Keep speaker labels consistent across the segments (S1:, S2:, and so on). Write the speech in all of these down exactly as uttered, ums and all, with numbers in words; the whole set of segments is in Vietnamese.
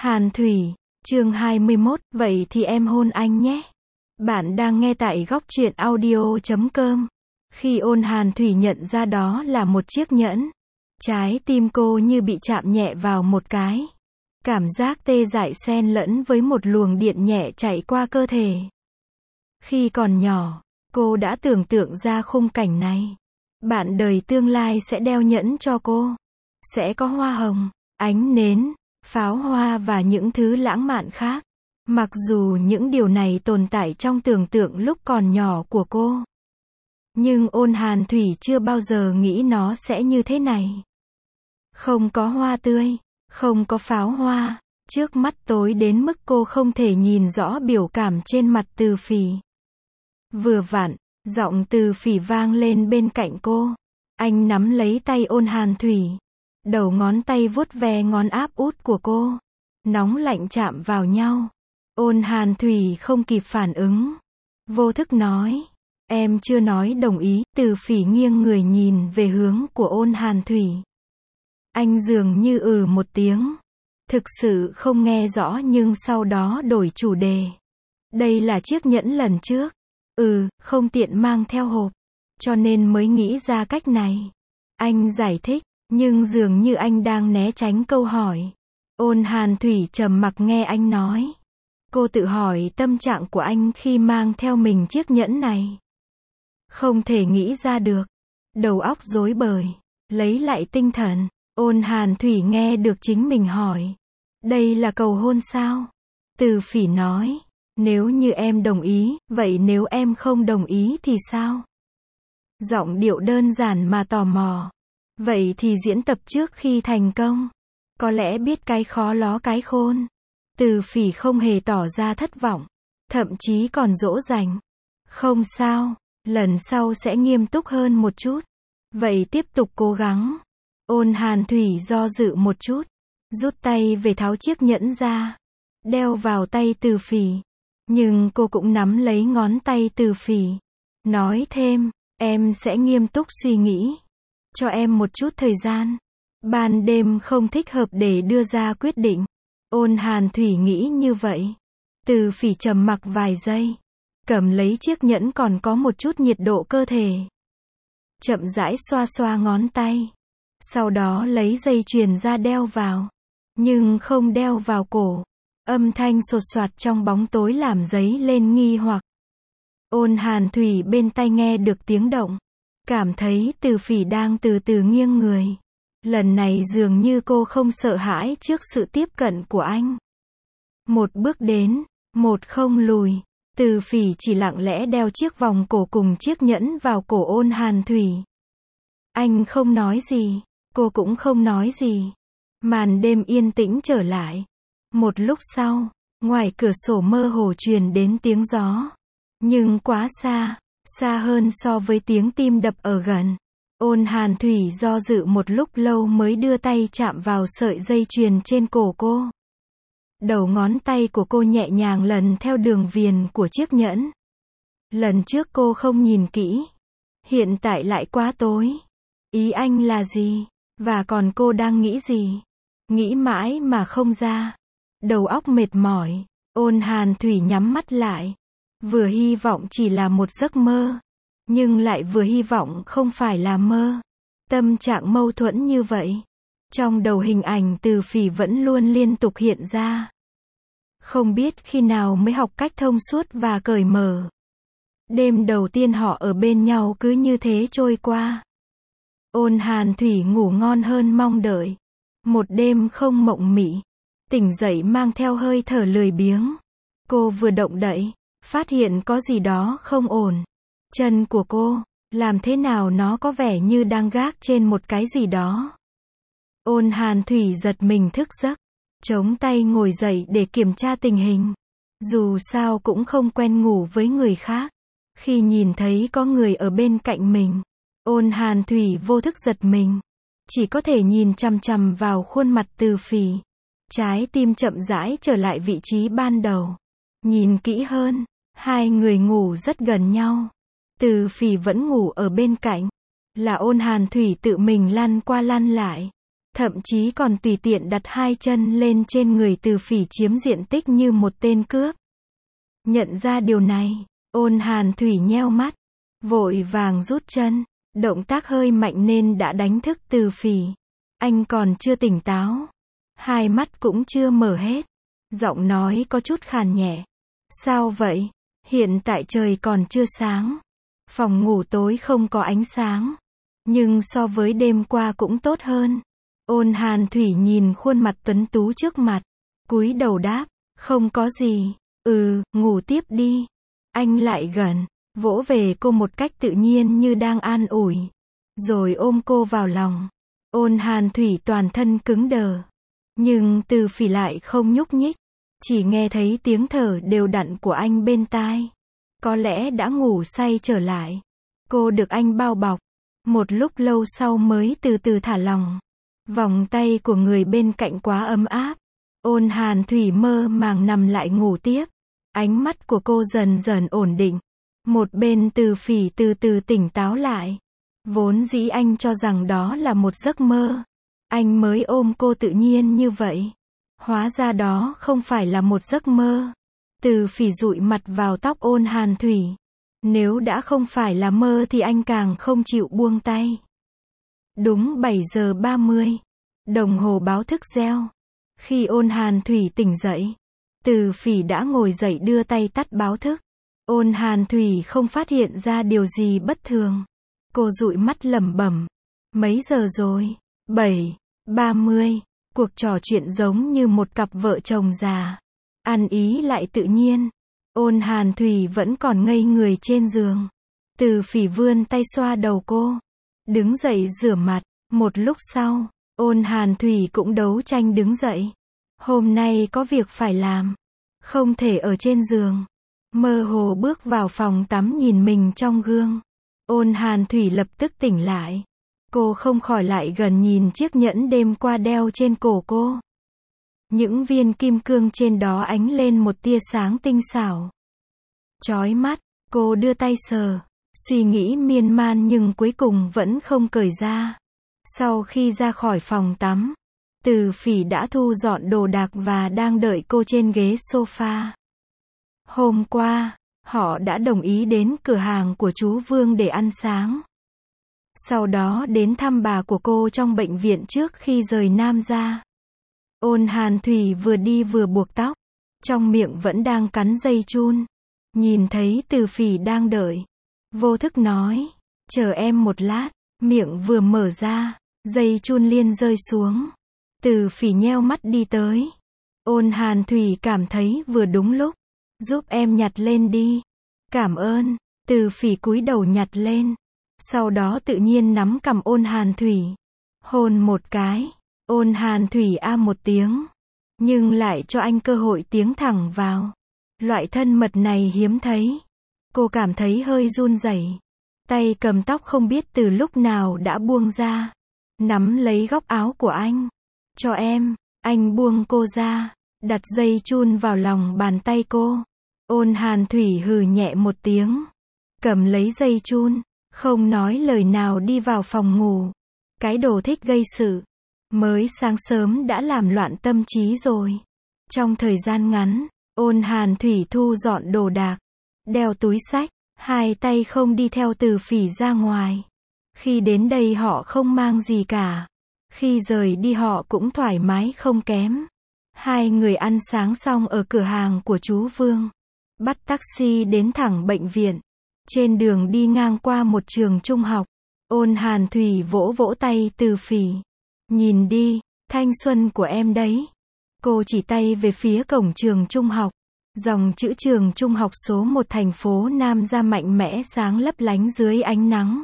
S1: Hàn Thủy, chương hai mươi mốt, vậy thì em hôn anh nhé. Bạn đang nghe tại góc truyện audio chấm com. Khi ôn Hàn Thủy nhận ra đó là một chiếc nhẫn, trái tim cô như bị chạm nhẹ vào một cái. Cảm giác tê dại xen lẫn với một luồng điện nhẹ chạy qua cơ thể. Khi còn nhỏ, cô đã tưởng tượng ra khung cảnh này. Bạn đời tương lai sẽ đeo nhẫn cho cô. Sẽ có hoa hồng, ánh nến, pháo hoa và những thứ lãng mạn khác. Mặc dù những điều này tồn tại trong tưởng tượng lúc còn nhỏ của cô. Nhưng ôn Hàn Thủy chưa bao giờ nghĩ nó sẽ như thế này. Không có hoa tươi, không có pháo hoa, trước mắt tối đến mức cô không thể nhìn rõ biểu cảm trên mặt Từ Phỉ. Vừa vặn, giọng Từ Phỉ vang lên bên cạnh cô. Anh nắm lấy tay ôn Hàn Thủy. Đầu ngón tay vuốt ve ngón áp út của cô. Nóng lạnh chạm vào nhau. Ôn Hàn Thủy không kịp phản ứng. Vô thức nói. Em chưa nói đồng ý. Từ Phỉ nghiêng người nhìn về hướng của ôn Hàn Thủy. Anh dường như ừ một tiếng. Thực sự không nghe rõ nhưng sau đó đổi chủ đề. Đây là chiếc nhẫn lần trước. Ừ, không tiện mang theo hộp. Cho nên mới nghĩ ra cách này. Anh giải thích. Nhưng dường như anh đang né tránh câu hỏi. Ôn Hàn Thủy trầm mặc nghe anh nói. Cô tự hỏi tâm trạng của anh khi mang theo mình chiếc nhẫn này. Không thể nghĩ ra được. Đầu óc rối bời. Lấy lại tinh thần. Ôn Hàn Thủy nghe được chính mình hỏi. Đây là cầu hôn sao? Từ Phỉ nói. Nếu như em đồng ý, vậy nếu em không đồng ý thì sao? Giọng điệu đơn giản mà tò mò. Vậy thì diễn tập trước khi thành công. Có lẽ biết cái khó ló cái khôn. Từ Phỉ không hề tỏ ra thất vọng. Thậm chí còn dỗ dành. Không sao, lần sau sẽ nghiêm túc hơn một chút. Vậy tiếp tục cố gắng. Ôn Hàn Thủy do dự một chút. Rút tay về tháo chiếc nhẫn ra. Đeo vào tay Từ Phỉ. Nhưng cô cũng nắm lấy ngón tay Từ Phỉ. Nói thêm, em sẽ nghiêm túc suy nghĩ. Cho em một chút thời gian. Ban đêm không thích hợp để đưa ra quyết định. Ôn Hàn Thủy nghĩ như vậy. Từ Phỉ trầm mặc vài giây. Cầm lấy chiếc nhẫn còn có một chút nhiệt độ cơ thể. Chậm rãi xoa xoa ngón tay. Sau đó lấy dây chuyền ra đeo vào. Nhưng không đeo vào cổ. Âm thanh sột soạt trong bóng tối làm dấy lên nghi hoặc. Ôn Hàn Thủy bên tai nghe được tiếng động. Cảm thấy Từ Phỉ đang từ từ nghiêng người. Lần này dường như cô không sợ hãi trước sự tiếp cận của anh. Một bước đến, một không lùi. Từ Phỉ chỉ lặng lẽ đeo chiếc vòng cổ cùng chiếc nhẫn vào cổ ôn Hàn Thủy. Anh không nói gì, cô cũng không nói gì. Màn đêm yên tĩnh trở lại. Một lúc sau, ngoài cửa sổ mơ hồ truyền đến tiếng gió. Nhưng quá xa. Xa hơn so với tiếng tim đập ở gần. Ôn Hàn Thủy do dự một lúc lâu mới đưa tay chạm vào sợi dây chuyền trên cổ cô. Đầu ngón tay của cô nhẹ nhàng lần theo đường viền của chiếc nhẫn. Lần trước cô không nhìn kỹ. Hiện tại lại quá tối. Ý anh là gì? Và còn cô đang nghĩ gì? Nghĩ mãi mà không ra. Đầu óc mệt mỏi. Ôn Hàn Thủy nhắm mắt lại. Vừa hy vọng chỉ là một giấc mơ. Nhưng lại vừa hy vọng không phải là mơ. Tâm trạng mâu thuẫn như vậy. Trong đầu hình ảnh Từ Phỉ vẫn luôn liên tục hiện ra. Không biết khi nào mới học cách thông suốt và cởi mở. Đêm đầu tiên họ ở bên nhau cứ như thế trôi qua. Ôn Hàn Thủy ngủ ngon hơn mong đợi. Một đêm không mộng mị. Tỉnh dậy mang theo hơi thở lười biếng. Cô vừa động đậy. Phát hiện có gì đó không ổn. Chân của cô, làm thế nào nó có vẻ như đang gác trên một cái gì đó. Ôn Hàn Thủy giật mình thức giấc. Chống tay ngồi dậy để kiểm tra tình hình. Dù sao cũng không quen ngủ với người khác. Khi nhìn thấy có người ở bên cạnh mình. Ôn Hàn Thủy vô thức giật mình. Chỉ có thể nhìn chằm chằm vào khuôn mặt Từ Phỉ. Trái tim chậm rãi trở lại vị trí ban đầu. Nhìn kỹ hơn. Hai người ngủ rất gần nhau. Từ Phỉ vẫn ngủ ở bên cạnh. Là ôn Hàn Thủy tự mình lăn qua lăn lại. thậm chí còn tùy tiện đặt hai chân lên trên người Từ Phỉ chiếm diện tích như một tên cướp. Nhận ra điều này, Ôn Hàn Thủy nheo mắt, vội vàng rút chân, động tác hơi mạnh nên đã đánh thức Từ Phỉ. Anh còn chưa tỉnh táo, hai mắt cũng chưa mở hết, giọng nói có chút khàn nhẹ. Sao vậy? Hiện tại trời còn chưa sáng, phòng ngủ tối không có ánh sáng, nhưng so với đêm qua cũng tốt hơn. Ôn Hàn Thủy nhìn khuôn mặt tuấn tú trước mặt, cúi đầu đáp, không có gì, ừ, ngủ tiếp đi. Anh lại gần, vỗ về cô một cách tự nhiên như đang an ủi, rồi ôm cô vào lòng. Ôn Hàn Thủy toàn thân cứng đờ, nhưng Từ Phỉ lại không nhúc nhích, chỉ nghe thấy tiếng thở đều đặn của anh bên tai. Có lẽ đã ngủ say trở lại. Cô được anh bao bọc, một lúc lâu sau mới từ từ thả lỏng. Vòng tay của người bên cạnh quá ấm áp. Ôn Hàn Thủy mơ màng nằm lại ngủ tiếp. Ánh mắt của cô dần dần ổn định. Một bên Từ Phỉ từ từ tỉnh táo lại. Vốn dĩ anh cho rằng đó là một giấc mơ. Anh mới ôm cô tự nhiên như vậy. Hóa ra đó không phải là một giấc mơ. Từ Phỉ dụi mặt vào tóc Ôn Hàn Thủy. Nếu đã không phải là mơ thì anh càng không chịu buông tay. Đúng bảy giờ ba mươi, đồng hồ báo thức reo. Khi Ôn Hàn Thủy tỉnh dậy, Từ Phỉ đã ngồi dậy đưa tay tắt báo thức. Ôn Hàn Thủy không phát hiện ra điều gì bất thường. Cô dụi mắt lẩm bẩm, mấy giờ rồi? bảy, ba mươi. Cuộc trò chuyện giống như một cặp vợ chồng già. Ăn ý lại tự nhiên. Ôn Hàn Thủy vẫn còn ngây người trên giường. Từ Phỉ vươn tay xoa đầu cô, đứng dậy rửa mặt. Một lúc sau, Ôn Hàn Thủy cũng đấu tranh đứng dậy. Hôm nay có việc phải làm, không thể ở trên giường. Mơ hồ bước vào phòng tắm nhìn mình trong gương. Ôn Hàn Thủy lập tức tỉnh lại. Cô không khỏi lại gần nhìn chiếc nhẫn đêm qua đeo trên cổ cô. Những viên kim cương trên đó ánh lên một tia sáng tinh xảo, chói mắt. Cô đưa tay sờ, suy nghĩ miên man nhưng cuối cùng vẫn không cởi ra. Sau khi ra khỏi phòng tắm, Từ Phỉ đã thu dọn đồ đạc và đang đợi cô trên ghế sofa. Hôm qua, họ đã đồng ý đến cửa hàng của chú Vương để ăn sáng. Sau đó đến thăm bà của cô trong bệnh viện trước khi rời Nam ra. Ôn Hàn Thủy vừa đi vừa buộc tóc, trong miệng vẫn đang cắn dây chun. Nhìn thấy Từ Phỉ đang đợi, vô thức nói, chờ em một lát. Miệng vừa mở ra, dây chun liền rơi xuống. Từ Phỉ nheo mắt đi tới. Ôn Hàn Thủy cảm thấy vừa đúng lúc, giúp em nhặt lên đi. Cảm ơn. Từ Phỉ cúi đầu nhặt lên, sau đó tự nhiên nắm cằm Ôn Hàn Thủy, hôn một cái. Ôn Hàn Thủy a một tiếng, nhưng lại cho anh cơ hội tiếng thẳng vào. Loại thân mật này hiếm thấy. Cô cảm thấy hơi run rẩy. Tay cầm tóc không biết từ lúc nào đã buông ra, nắm lấy góc áo của anh. Cho em. Anh buông cô ra, đặt dây chun vào lòng bàn tay cô. Ôn Hàn Thủy hừ nhẹ một tiếng, cầm lấy dây chun, không nói lời nào đi vào phòng ngủ. Cái đồ thích gây sự, mới sáng sớm đã làm loạn tâm trí rồi. Trong thời gian ngắn, Ôn Hàn Thủy thu dọn đồ đạc, đeo túi xách, hai tay không đi theo Từ Phỉ ra ngoài. Khi đến đây họ không mang gì cả. Khi rời đi họ cũng thoải mái không kém. Hai người ăn sáng xong ở cửa hàng của chú Vương, bắt taxi đến thẳng bệnh viện. Trên đường đi ngang qua một trường trung học, Ôn Hàn Thủy vỗ vỗ tay Từ Phỉ. Nhìn đi, thanh xuân của em đấy. Cô chỉ tay về phía cổng trường trung học. Dòng chữ trường trung học số một thành phố Nam ra mạnh mẽ sáng lấp lánh dưới ánh nắng.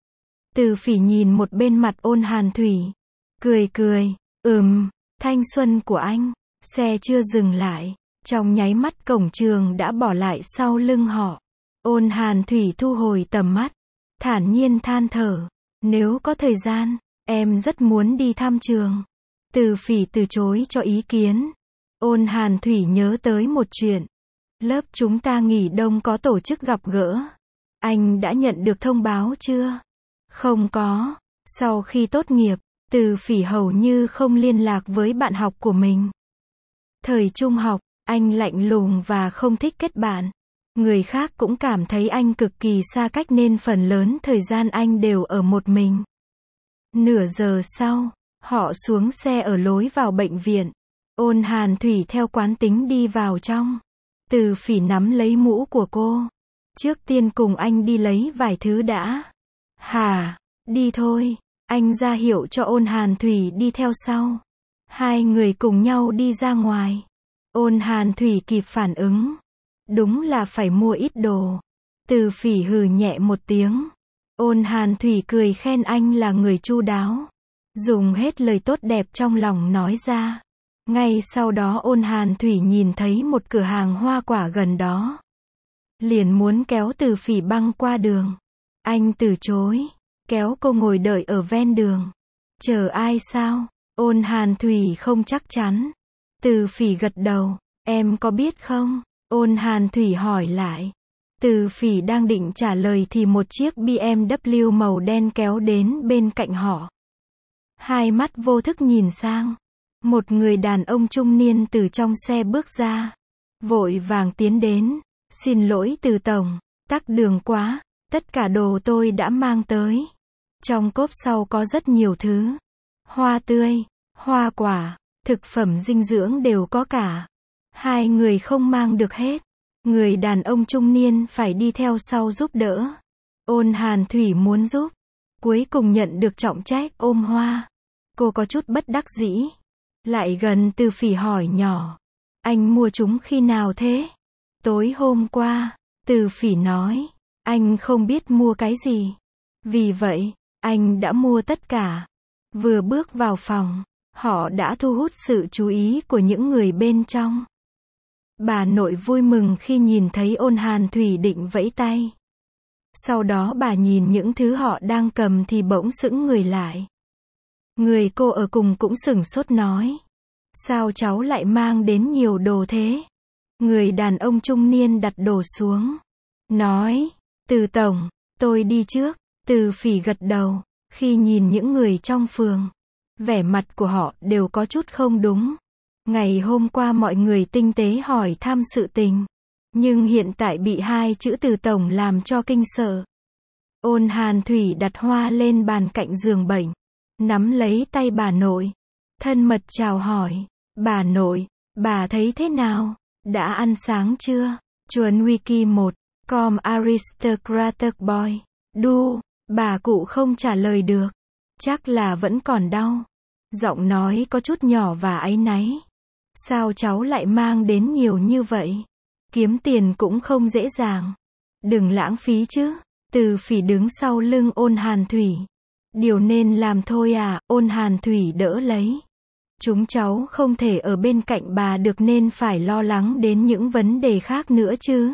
S1: Từ Phỉ nhìn một bên mặt Ôn Hàn Thủy, cười cười, ừm, thanh xuân của anh. Xe chưa dừng lại, trong nháy mắt cổng trường đã bỏ lại sau lưng họ. Ôn Hàn Thủy thu hồi tầm mắt, thản nhiên than thở, nếu có thời gian, em rất muốn đi thăm trường. Từ Phỉ từ chối cho ý kiến. Ôn Hàn Thủy nhớ tới một chuyện. Lớp chúng ta nghỉ đông có tổ chức gặp gỡ. Anh đã nhận được thông báo chưa? Không có. Sau khi tốt nghiệp, Từ Phỉ hầu như không liên lạc với bạn học của mình. Thời trung học, anh lạnh lùng và không thích kết bạn. Người khác cũng cảm thấy anh cực kỳ xa cách nên phần lớn thời gian anh đều ở một mình. Nửa giờ sau, họ xuống xe ở lối vào bệnh viện. Ôn Hàn Thủy theo quán tính đi vào trong. Từ Phỉ nắm lấy mũ của cô. Trước tiên cùng anh đi lấy vài thứ đã. Hả? Đi thôi. Anh ra hiệu cho Ôn Hàn Thủy đi theo sau. Hai người cùng nhau đi ra ngoài. Ôn Hàn Thủy kịp phản ứng. Đúng là phải mua ít đồ. Từ Phỉ hừ nhẹ một tiếng. Ôn Hàn Thủy cười khen anh là người chu đáo. Dùng hết lời tốt đẹp trong lòng nói ra. Ngay sau đó Ôn Hàn Thủy nhìn thấy một cửa hàng hoa quả gần đó. Liền muốn kéo Từ Phỉ băng qua đường. Anh từ chối. Kéo cô ngồi đợi ở ven đường. Chờ ai sao? Ôn Hàn Thủy không chắc chắn. Từ Phỉ gật đầu. Em có biết không? Ôn Hàn Thủy hỏi lại. Từ Phỉ đang định trả lời thì một chiếc bê em vê màu đen kéo đến bên cạnh họ. Hai mắt vô thức nhìn sang. Một người đàn ông trung niên từ trong xe bước ra. Vội vàng tiến đến. Xin lỗi Từ tổng, tắc đường quá, tất cả đồ tôi đã mang tới. Trong cốp sau có rất nhiều thứ. Hoa tươi, hoa quả, thực phẩm dinh dưỡng đều có cả. Hai người không mang được hết. Người đàn ông trung niên phải đi theo sau giúp đỡ. Ôn Hàn Thủy muốn giúp. Cuối cùng nhận được trọng trách ôm hoa. Cô có chút bất đắc dĩ. Lại gần Từ Phỉ hỏi nhỏ. Anh mua chúng khi nào thế? Tối hôm qua. Từ Phỉ nói. Anh không biết mua cái gì. Vì vậy, anh đã mua tất cả. Vừa bước vào phòng, họ đã thu hút sự chú ý của những người bên trong. Bà nội vui mừng khi nhìn thấy Ôn Hàn Thủy định vẫy tay. Sau đó bà nhìn những thứ họ đang cầm thì bỗng sững người lại. Người cô ở cùng cũng sửng sốt nói. Sao cháu lại mang đến nhiều đồ thế? Người đàn ông trung niên đặt đồ xuống. Nói, Từ tổng, tôi đi trước. Từ Phỉ gật đầu. Khi nhìn những người trong phường, vẻ mặt của họ đều có chút không đúng. Ngày hôm qua mọi người tinh tế hỏi thăm sự tình. Nhưng hiện tại bị hai chữ Từ tổng làm cho kinh sợ. Ôn Hàn Thủy đặt hoa lên bàn cạnh giường bệnh. Nắm lấy tay bà nội. Thân mật chào hỏi. Bà nội, bà thấy thế nào? Đã ăn sáng chưa? Chuồn Wiki một. Com Aristocratic Boy. Đu. Bà cụ không trả lời được. Chắc là vẫn còn đau. Giọng nói có chút nhỏ và áy náy. Sao cháu lại mang đến nhiều như vậy? Kiếm tiền cũng không dễ dàng. Đừng lãng phí chứ. Từ Phỉ đứng sau lưng Ôn Hàn Thủy. Điều nên làm thôi à, Ôn Hàn Thủy đỡ lấy. Chúng cháu không thể ở bên cạnh bà được nên phải lo lắng đến những vấn đề khác nữa chứ.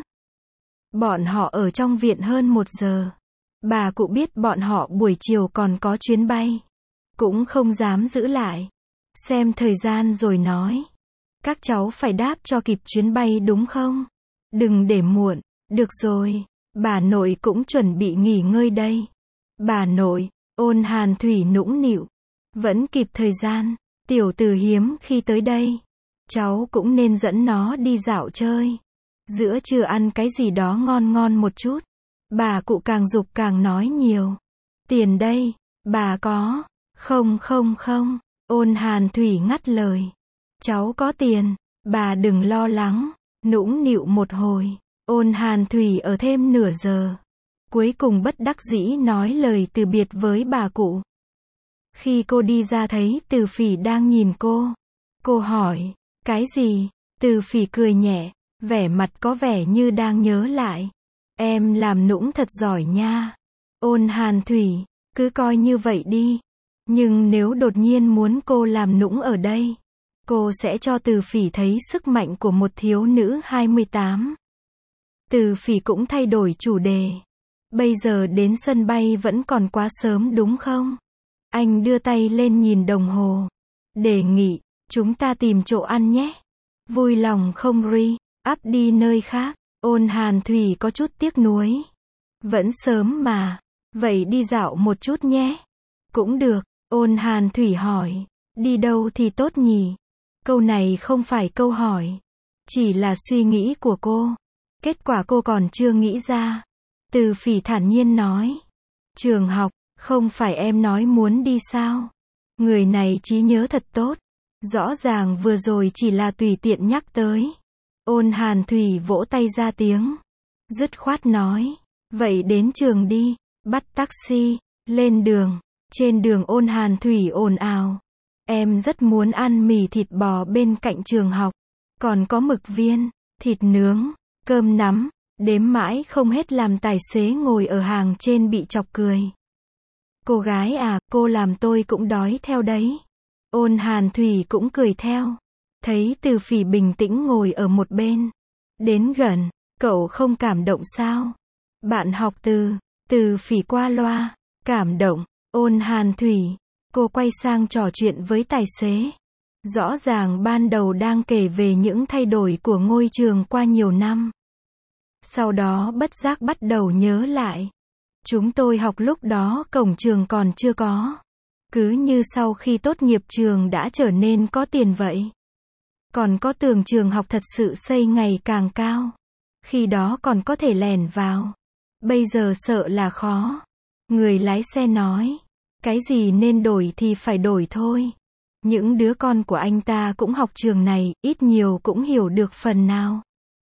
S1: Bọn họ ở trong viện hơn một giờ. Bà cụ biết bọn họ buổi chiều còn có chuyến bay. Cũng không dám giữ lại. Xem thời gian rồi nói. Các cháu phải đáp cho kịp chuyến bay đúng không? Đừng để muộn. Được rồi. Bà nội cũng chuẩn bị nghỉ ngơi đây. Bà nội, Ôn Hàn Thủy nũng nịu. Vẫn kịp thời gian. Tiểu Từ hiếm khi tới đây. Cháu cũng nên dẫn nó đi dạo chơi. Giữa trưa ăn cái gì đó ngon ngon một chút. Bà cụ càng giục càng nói nhiều. Tiền đây, bà có. Không không không. Ôn Hàn Thủy ngắt lời. Cháu có tiền. Bà đừng lo lắng. Nũng nịu một hồi. Ôn Hàn Thủy ở thêm nửa giờ. Cuối cùng bất đắc dĩ nói lời từ biệt với bà cụ. Khi cô đi ra thấy Từ Phỉ đang nhìn cô. Cô hỏi, cái gì? Từ Phỉ cười nhẹ, vẻ mặt có vẻ như đang nhớ lại. Em làm nũng thật giỏi nha. Ôn Hàn Thủy, cứ coi như vậy đi. Nhưng nếu đột nhiên muốn cô làm nũng ở đây, cô sẽ cho Từ Phỉ thấy sức mạnh của một thiếu nữ hai mươi tám. Từ Phỉ cũng thay đổi chủ đề. Bây giờ đến sân bay vẫn còn quá sớm đúng không? Anh đưa tay lên nhìn đồng hồ. Đề nghị, chúng ta tìm chỗ ăn nhé. Vui lòng không ri, ắp đi nơi khác. Ôn Hàn Thủy có chút tiếc nuối. Vẫn sớm mà. Vậy đi dạo một chút nhé. Cũng được. Ôn Hàn Thủy hỏi. Đi đâu thì tốt nhỉ? Câu này không phải câu hỏi. Chỉ là suy nghĩ của cô. Kết quả cô còn chưa nghĩ ra. Từ Phỉ thản nhiên nói. Trường học, không phải em nói muốn đi sao? Người này trí nhớ thật tốt. Rõ ràng vừa rồi chỉ là tùy tiện nhắc tới. Ôn Hàn Thủy vỗ tay ra tiếng. Dứt khoát nói. Vậy đến trường đi. Bắt taxi. Lên đường. Trên đường Ôn Hàn Thủy ồn ào. Em rất muốn ăn mì thịt bò bên cạnh trường học. Còn có mực viên, thịt nướng, cơm nắm. Đếm mãi không hết làm tài xế ngồi ở hàng trên bị chọc cười. Cô gái à, cô làm tôi cũng đói theo đấy. Ôn Hàn Thủy cũng cười theo. Thấy Từ Phỉ bình tĩnh ngồi ở một bên. Đến gần, cậu không cảm động sao? Bạn học từ, Từ Phỉ qua loa. Cảm động, Ôn Hàn Thủy. Cô quay sang trò chuyện với tài xế. Rõ ràng ban đầu đang kể về những thay đổi của ngôi trường qua nhiều năm. Sau đó bất giác bắt đầu nhớ lại. Chúng tôi học lúc đó cổng trường còn chưa có. Cứ như sau khi tốt nghiệp trường đã trở nên có tiền vậy. Còn có tường trường học thật sự xây ngày càng cao. Khi đó còn có thể lèn vào. Bây giờ sợ là khó. Người lái xe nói. Cái gì nên đổi thì phải đổi thôi. Những đứa con của anh ta cũng học trường này, ít nhiều cũng hiểu được phần nào.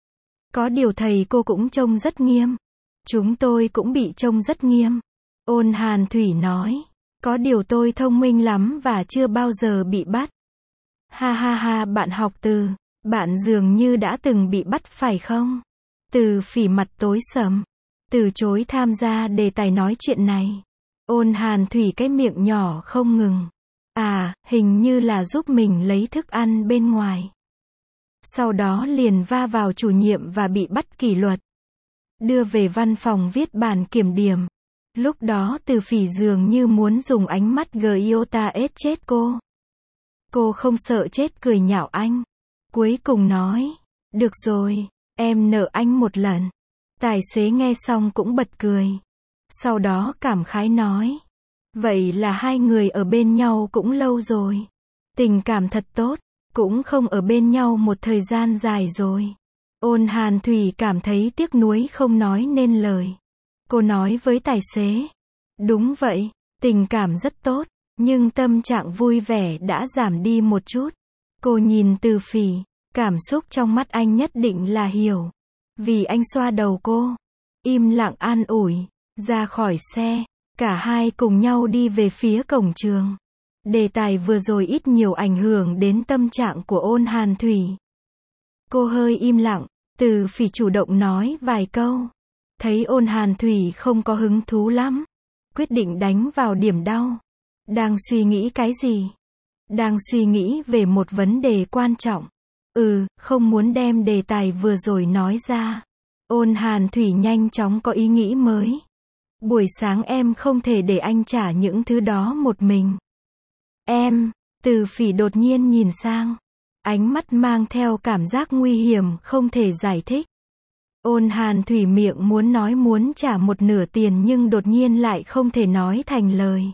S1: Có điều thầy cô cũng trông rất nghiêm. Chúng tôi cũng bị trông rất nghiêm. Ôn Hàn Thủy nói. Có điều tôi thông minh lắm và chưa bao giờ bị bắt. Ha ha ha, bạn học Từ. Bạn dường như đã từng bị bắt phải không? Từ Phỉ mặt tối sầm. Từ chối tham gia đề tài nói chuyện này. Ôn Hàn Thủy cái miệng nhỏ không ngừng. À, hình như là giúp mình lấy thức ăn bên ngoài. Sau đó liền va vào chủ nhiệm và bị bắt kỷ luật. Đưa về văn phòng viết bản kiểm điểm. Lúc đó Từ Phỉ dường như muốn dùng ánh mắt Giota ết chết cô. Cô không sợ chết cười nhạo anh. Cuối cùng nói. Được rồi, em nợ anh một lần. Tài xế nghe xong cũng bật cười. Sau đó cảm khái nói. Vậy là hai người ở bên nhau cũng lâu rồi. Tình cảm thật tốt. Cũng không ở bên nhau một thời gian dài rồi. Ôn Hàn Thủy cảm thấy tiếc nuối không nói nên lời. Cô nói với tài xế. Đúng vậy, tình cảm rất tốt. Nhưng tâm trạng vui vẻ đã giảm đi một chút. Cô nhìn Từ Phỉ. Cảm xúc trong mắt anh nhất định là hiểu. Vì anh xoa đầu cô. Im lặng an ủi. Ra khỏi xe. Cả hai cùng nhau đi về phía cổng trường. Đề tài vừa rồi ít nhiều ảnh hưởng đến tâm trạng của Ôn Hàn Thủy. Cô hơi im lặng. Từ Phỉ chủ động nói vài câu. Thấy Ôn Hàn Thủy không có hứng thú lắm. Quyết định đánh vào điểm đau. Đang suy nghĩ cái gì? Đang suy nghĩ về một vấn đề quan trọng. Ừ, không muốn đem đề tài vừa rồi nói ra. Ôn Hàn Thủy nhanh chóng có ý nghĩ mới. Buổi sáng em không thể để anh trả những thứ đó một mình. Em, Từ Phỉ đột nhiên nhìn sang. Ánh mắt mang theo cảm giác nguy hiểm không thể giải thích. Ôn Hàn Thủy miệng muốn nói muốn trả một nửa tiền nhưng đột nhiên lại không thể nói thành lời.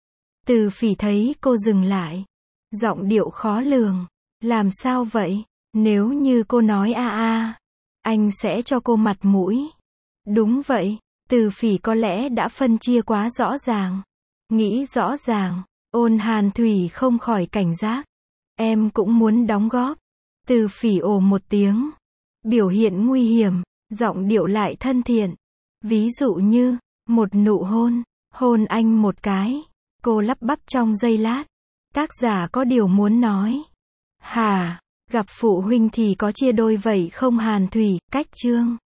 S1: Từ Phỉ thấy cô dừng lại. Giọng điệu khó lường. Làm sao vậy? Nếu như cô nói a a, anh sẽ cho cô mặt mũi. Đúng vậy. Từ Phỉ có lẽ đã phân chia quá rõ ràng. Nghĩ rõ ràng. Ôn Hàn Thủy không khỏi cảnh giác. Em cũng muốn đóng góp. Từ Phỉ ồ một tiếng. Biểu hiện nguy hiểm. Giọng điệu lại thân thiện. Ví dụ như, một nụ hôn. Hôn anh một cái. Cô lắp bắp trong giây lát. Tác giả có điều muốn nói. Hà, gặp phụ huynh thì có chia đôi vậy không Hàn Thủy, cách chương.